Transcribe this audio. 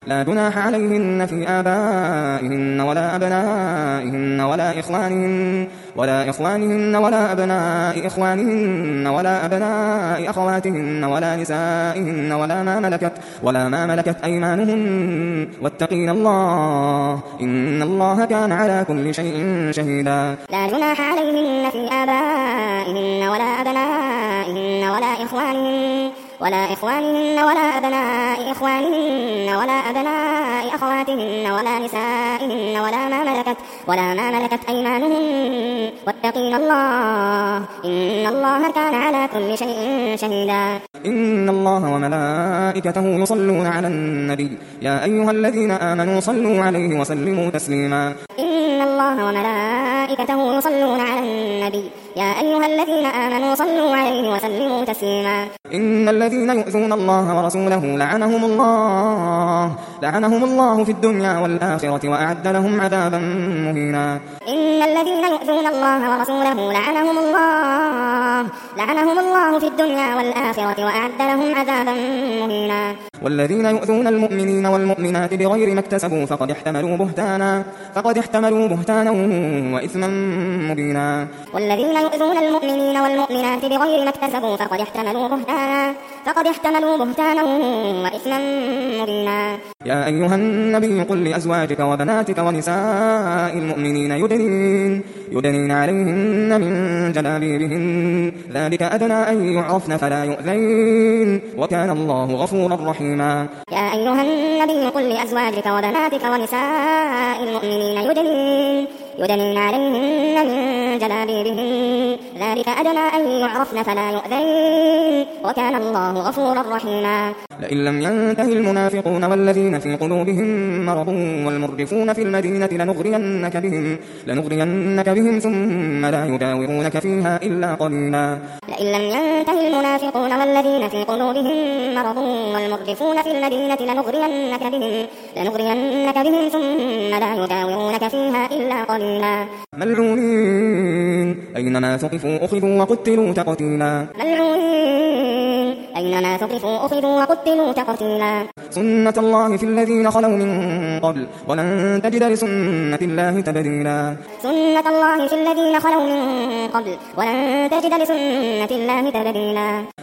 لا جناح عليهن في آبائهن ولا أبنائهن ولا إخوانهن ولا أبناء إخوانهن ولا أبناء أخواتهن ولا نسائهن ولا ما ملكت أيمانهن واتقين الله إن الله كان على كل شيء شهيدا. لا جناح عليهن في آبائهن ولا أبنائهن ولا إخوانهن ولا أبناء إخوانهن ولا أبناء أخواتهن ولا نسائهن ولا ما ملكت أيمانهن واتقين الله إن الله كان على كل شيء شهيدا. إن الله وملائكته يصلون على النبي يا أيها الذين آمنوا صلوا عليه وسلموا تسليما. إن الله وملائكته يصلون على النبي يا أيها الذين آمنوا صلوا عليه وسلموا تسليما. إن الذين يؤذون الله ورسوله لعنهم الله في الدنيا والآخرة وأعد لهم عذابا مهينا. إن الذين يؤذون الله ورسوله لعنهم الله في الدنيا والآخرة وأعد لهم عذابا مهينا. والذين يؤذون المؤمنين والمؤمنات بغير ما اكتسبوا فقد احتملوا بهتانا وإثما مبينا. والذين يؤذون المؤمنين والمؤمنات بغير ما اكتسبوا فقد احتملوا بهتانا وإثما مبينا. يا أيها النبي قل لأزواجك وبناتك ونساء المؤمنين يدنين عليهن من جلابيبهن ذلك أدنى أن يعرفن فلا يؤذين وكان الله غفورا رحيما. يا أيها النبي قل لأزواجك وبناتك ونساء المؤمنين يدنين عليهن من جلابيبهن ذلك أدنى أن يعرفن فلا يؤذين وكان الله غفورا رحيما. لئن لم ينته المنافقون والذين في قلوبهم مرض والمرجفون في المدينة لنغرينك بهم ثم لا يجاورونك فيها إلا قليلا. لئن لم ينته المنافقون والذين في قلوبهم مرض والمرجفون في المدينة لنغرينك بهم ثم لا يجاورونك فيها إلا قليلا. ملعونين أينما ثقفوا أخذوا وقتلوا تقتيلا. سنة الله في الذين خلوا من قبل ولن تجد لسنة الله تبديلا. سنة الله في الذين خلوا من قبل ولن تجد لسنة الله تبديلا.